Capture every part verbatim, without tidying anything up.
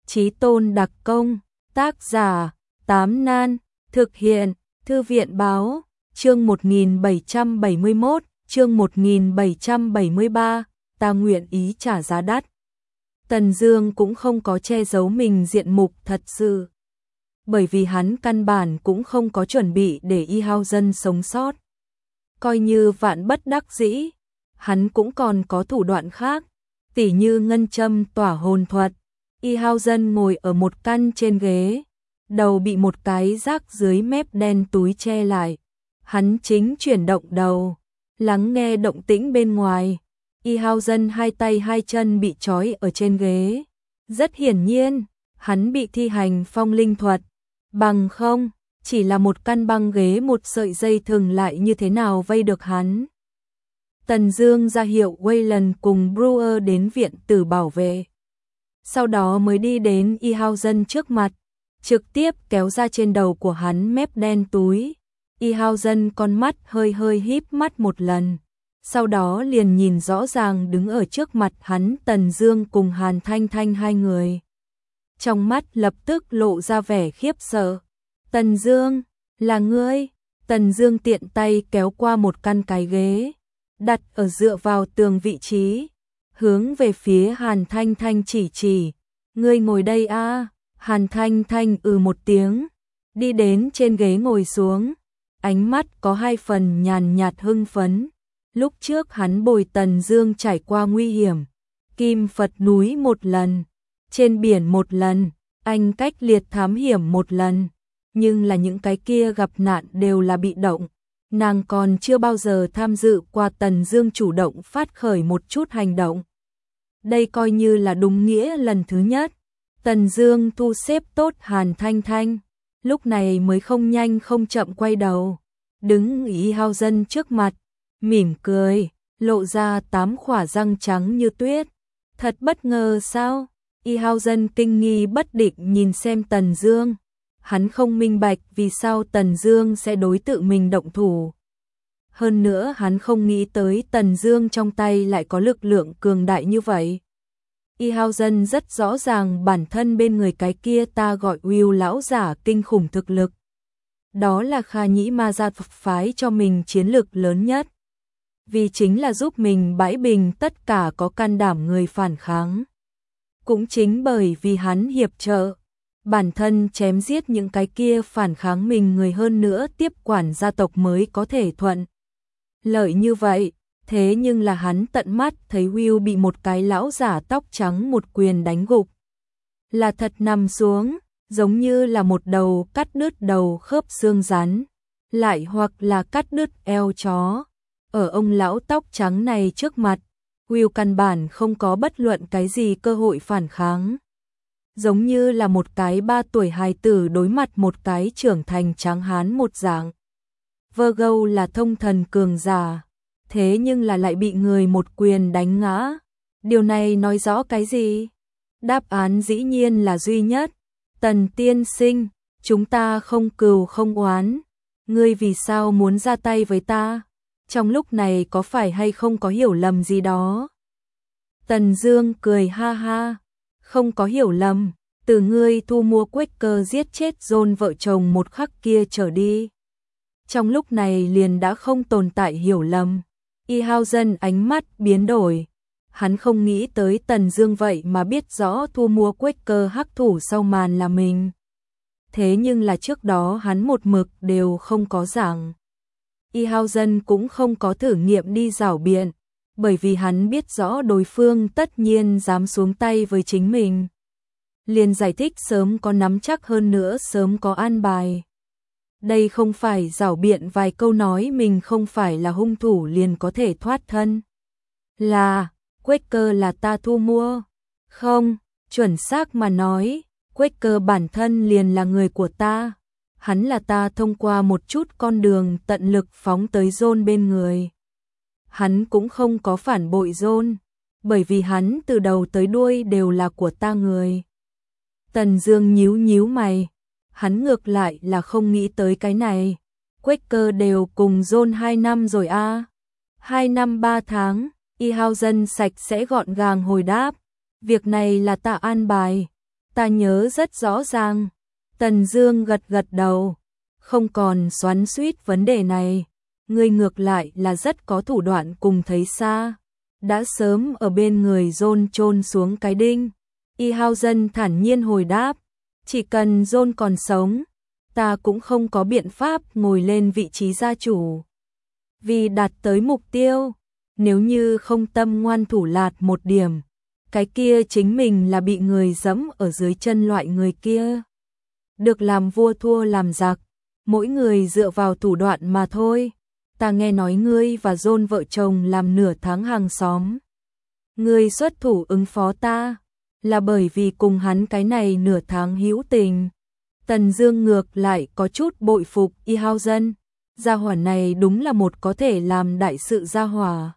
Chí tôn đặc công, tác giả, Tám Nan, thực hiện, Thư viện báo, chương một nghìn bảy trăm bảy mươi mốt, chương một nghìn bảy trăm bảy mươi ba, ta nguyện ý trả giá đắt. Tần Dương cũng không có che giấu mình diện mục thật sự, bởi vì hắn căn bản cũng không có chuẩn bị để Y Hao Dân sống sót. Coi như vạn bất đắc dĩ, hắn cũng còn có thủ đoạn khác, tỉ như ngân châm tỏa hồn thuật. Y Hao Dân ngồi ở một căn trên ghế, đầu bị một cái rác dưới mép đen túi che lại. Hắn chính chuyển động đầu, lắng nghe động tĩnh bên ngoài. Y Hao Dân hai tay hai chân bị trói ở trên ghế. Rất hiển nhiên, hắn bị thi hành phong linh thuật. Bằng không, chỉ là một căn băng ghế một sợi dây thừng lại như thế nào vây được hắn. Tần Dương ra hiệu Wayland cùng Brewer đến viện tử bảo vệ. Sau đó mới đi đến Y Hao Dân trước mặt, trực tiếp kéo ra trên đầu của hắn mép đen túi. Y Hao Dân con mắt hơi hơi híp mắt một lần, sau đó liền nhìn rõ ràng đứng ở trước mặt hắn Tần Dương cùng Hàn Thanh Thanh hai người. Trong mắt lập tức lộ ra vẻ khiếp sợ. Tần Dương, là ngươi? Tần Dương tiện tay kéo qua một căn cái ghế, đặt ở dựa vào tường vị trí, hướng về phía Hàn Thanh Thanh chỉ chỉ. Ngươi ngồi đây a. À? Hàn Thanh Thanh ừ một tiếng, đi đến trên ghế ngồi xuống, ánh mắt có hai phần nhàn nhạt hưng phấn. Lúc trước hắn bồi Tần Dương trải qua nguy hiểm, Kim Phật núi một lần, trên biển một lần, anh cách liệt thám hiểm một lần, nhưng là những cái kia gặp nạn đều là bị động. Nàng còn chưa bao giờ tham dự qua Tần Dương chủ động phát khởi một chút hành động. Đây coi như là đúng nghĩa lần thứ nhất. Tần Dương thu xếp tốt Hàn Thanh Thanh, lúc này mới không nhanh không chậm quay đầu, đứng Y Hao Dân trước mặt, mỉm cười, lộ ra tám khỏa răng trắng như tuyết. Thật bất ngờ sao? Y Hao Dân kinh nghi bất định nhìn xem Tần Dương. Hắn không minh bạch vì sao Tần Dương sẽ đối tự mình động thủ. Hơn nữa hắn không nghĩ tới Tần Dương trong tay lại có lực lượng cường đại như vậy. Y Hao Dân rất rõ ràng bản thân bên người cái kia ta gọi Will lão giả kinh khủng thực lực. Đó là Kha Nhĩ Ma gia phái cho mình chiến lực lớn nhất. Vì chính là giúp mình bãi bình tất cả có can đảm người phản kháng. Cũng chính bởi vì hắn hiệp trợ, bản thân chém giết những cái kia phản kháng mình người hơn nữa tiếp quản gia tộc mới có thể thuận lợi như vậy. Thế nhưng là hắn tận mắt thấy Will bị một cái lão giả tóc trắng một quyền đánh gục. Là thật nằm xuống, giống như là một đầu cắt đứt đầu khớp xương rắn, lại hoặc là cắt đứt eo chó. Ở ông lão tóc trắng này trước mặt, Will căn bản không có bất luận cái gì cơ hội phản kháng. Giống như là một cái ba tuổi hài tử đối mặt một cái trưởng thành tráng hán một dạng. Virgo là thông thần cường giả, thế nhưng là lại bị người một quyền đánh ngã. Điều này nói rõ cái gì? Đáp án dĩ nhiên là duy nhất. Tần tiên sinh, chúng ta không cừu không oán. Ngươi vì sao muốn ra tay với ta? Trong lúc này có phải hay không có hiểu lầm gì đó? Tần Dương cười ha ha. Không có hiểu lầm, từ ngươi thu mua Quaker giết chết John vợ chồng một khắc kia trở đi. Trong lúc này liền đã không tồn tại hiểu lầm. Y Hao Dân ánh mắt biến đổi. Hắn không nghĩ tới Tần Dương vậy mà biết rõ thu mua Quaker hắc thủ sau màn là mình. Thế nhưng là trước đó hắn một mực đều không có giảng. Y Hao Dân cũng không có thử nghiệm đi rảo biện, bởi vì hắn biết rõ đối phương tất nhiên dám xuống tay với chính mình. Liền giải thích sớm có nắm chắc hơn nữa sớm có an bài. Đây không phải rảo biện vài câu nói mình không phải là hung thủ liền có thể thoát thân. Là, Quaker là ta thu mua. Không, chuẩn xác mà nói, Quaker bản thân liền là người của ta. Hắn là ta thông qua một chút con đường tận lực phóng tới John bên người. Hắn cũng không có phản bội John, bởi vì hắn từ đầu tới đuôi đều là của ta người. Tần Dương nhíu nhíu mày, hắn ngược lại là không nghĩ tới cái này. Quaker đều cùng John hai năm rồi a. À? Hai năm ba tháng, Y Hao Dân sạch sẽ gọn gàng hồi đáp. Việc này là ta an bài. Ta nhớ rất rõ ràng. Tần Dương gật gật đầu, không còn xoắn xuýt vấn đề này. Ngươi ngược lại là rất có thủ đoạn cùng thấy xa. Đã sớm ở bên người John chôn xuống cái đinh. Y Hao Dân thản nhiên hồi đáp, chỉ cần John còn sống, ta cũng không có biện pháp ngồi lên vị trí gia chủ. Vì đạt tới mục tiêu, nếu như không tâm ngoan thủ lạt một điểm, cái kia chính mình là bị người giẫm ở dưới chân loại người kia. Được làm vua thua làm giặc, mỗi người dựa vào thủ đoạn mà thôi. Ta nghe nói ngươi và John vợ chồng làm nửa tháng hàng xóm. Ngươi xuất thủ ứng phó ta, là bởi vì cùng hắn cái này nửa tháng hữu tình. Tần Dương ngược lại có chút bội phục Y Hao Dân. Gia hỏa này đúng là một có thể làm đại sự gia hỏa.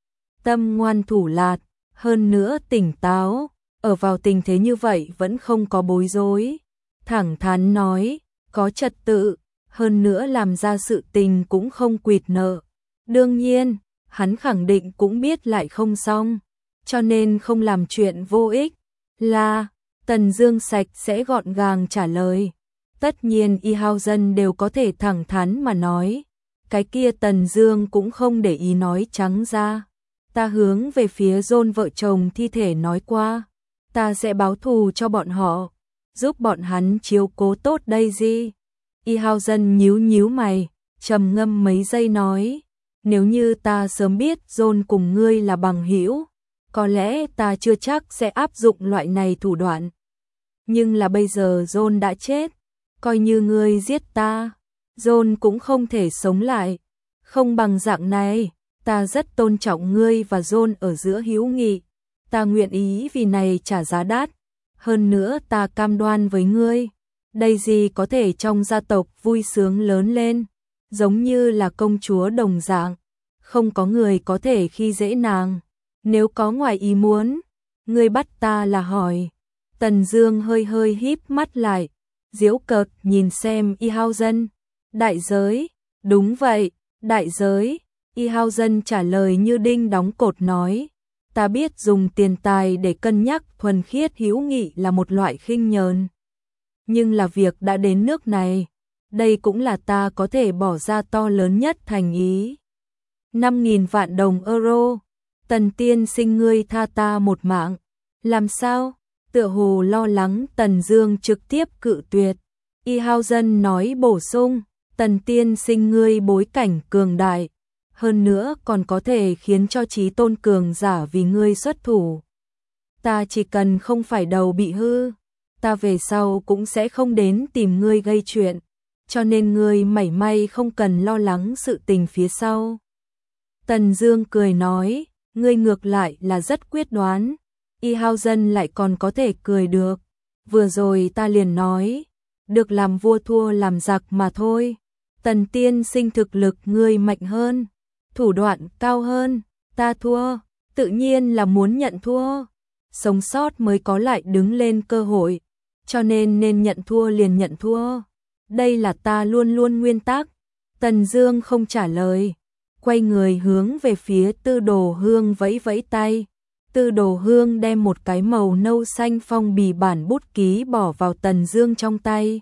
Tâm ngoan thủ lạt, hơn nữa tỉnh táo, ở vào tình thế như vậy vẫn không có bối rối. Thẳng thắn nói, có trật tự, hơn nữa làm ra sự tình cũng không quỵt nợ. Đương nhiên, hắn khẳng định cũng biết lại không xong, cho nên không làm chuyện vô ích. Là, Tần Dương sạch sẽ gọn gàng trả lời. Tất nhiên Y Hao Dân đều có thể thẳng thắn mà nói. Cái kia Tần Dương cũng không để ý nói trắng ra. Ta hướng về phía John vợ chồng thi thể nói qua, ta sẽ báo thù cho bọn họ, giúp bọn hắn chiếu cố tốt đây gì. Y Hao Dân nhíu nhíu mày, trầm ngâm mấy giây nói, nếu như ta sớm biết John cùng ngươi là bằng hữu, có lẽ ta chưa chắc sẽ áp dụng loại này thủ đoạn. Nhưng là bây giờ John đã chết, coi như ngươi giết ta, John cũng không thể sống lại. Không bằng dạng này, ta rất tôn trọng ngươi và John ở giữa hữu nghị, ta nguyện ý vì này trả giá đắt. Hơn nữa ta cam đoan với ngươi, Daisy có thể trong gia tộc vui sướng lớn lên, giống như là công chúa đồng dạng, không có người có thể khi dễ nàng. Nếu có ngoài ý muốn, ngươi bắt ta là hỏi. Tần Dương hơi hơi híp mắt lại, giễu cợt nhìn xem Y Hao Dân. Đại giới, đúng vậy, đại giới. Y Hao Dân trả lời như đinh đóng cột nói, ta biết dùng tiền tài để cân nhắc thuần khiết hữu nghị là một loại khinh nhờn. Nhưng là việc đã đến nước này, đây cũng là ta có thể bỏ ra to lớn nhất thành ý. năm nghìn vạn đồng euro, Tần tiên sinh ngươi tha ta một mạng. Làm sao? Tựa hồ lo lắng Tần Dương trực tiếp cự tuyệt. Y Hao Dân nói bổ sung, Tần tiên sinh ngươi bối cảnh cường đại, hơn nữa còn có thể khiến cho chí tôn cường giả vì ngươi xuất thủ. Ta chỉ cần không phải đầu bị hư, ta về sau cũng sẽ không đến tìm ngươi gây chuyện, cho nên ngươi mảy may không cần lo lắng sự tình phía sau. Tần Dương cười nói, ngươi ngược lại là rất quyết đoán. Y Hao Dân lại còn có thể cười được. Vừa rồi ta liền nói, được làm vua thua làm giặc mà thôi. Tần tiên sinh thực lực ngươi mạnh hơn, thủ đoạn cao hơn, ta thua, tự nhiên là muốn nhận thua. Sống sót mới có lại đứng lên cơ hội, cho nên nên nhận thua liền nhận thua. Đây là ta luôn luôn nguyên tắc. Tần Dương không trả lời, quay người hướng về phía Tư Đồ Hương vẫy vẫy tay. Tư Đồ Hương đem một cái màu nâu xanh phong bì bản bút ký bỏ vào Tần Dương trong tay.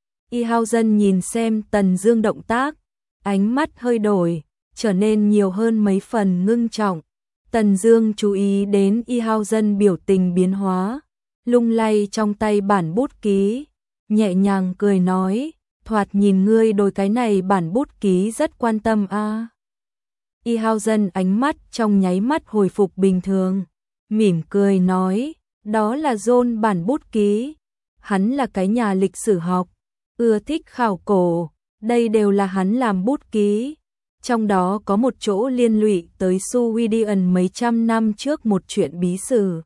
Y Hao Dân nhìn xem Tần Dương động tác, ánh mắt hơi đổi, trở nên nhiều hơn mấy phần ngưng trọng. Tần Dương chú ý đến Y Hao Dân biểu tình biến hóa, lung lay trong tay bản bút ký, nhẹ nhàng cười nói, thoạt nhìn ngươi đối cái này bản bút ký rất quan tâm a. À. Y Hao Dân ánh mắt trong nháy mắt hồi phục bình thường, mỉm cười nói, đó là John bản bút ký, hắn là cái nhà lịch sử học, ưa thích khảo cổ, đây đều là hắn làm bút ký. Trong đó có một chỗ liên lụy tới Sweden mấy trăm năm trước một chuyện bí sử.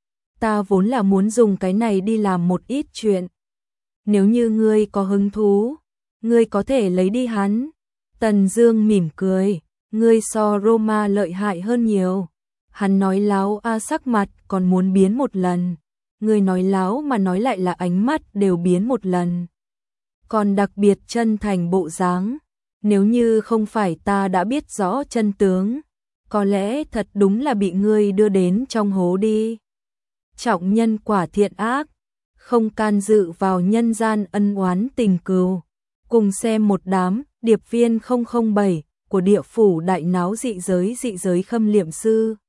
Ta vốn là muốn dùng cái này đi làm một ít chuyện. Nếu như ngươi có hứng thú, ngươi có thể lấy đi hắn. Tần Dương mỉm cười, ngươi so Roma lợi hại hơn nhiều. Hắn nói láo a sắc mặt còn muốn biến một lần. Ngươi nói láo mà nói lại là ánh mắt đều biến một lần. Còn đặc biệt chân thành bộ dáng. Nếu như không phải ta đã biết rõ chân tướng, có lẽ thật đúng là bị ngươi đưa đến trong hố đi. Trọng nhân quả thiện ác, không can dự vào nhân gian ân oán tình cừu. Cùng xem một đám điệp viên không không bảy của địa phủ đại náo dị giới dị giới khâm liệm sư.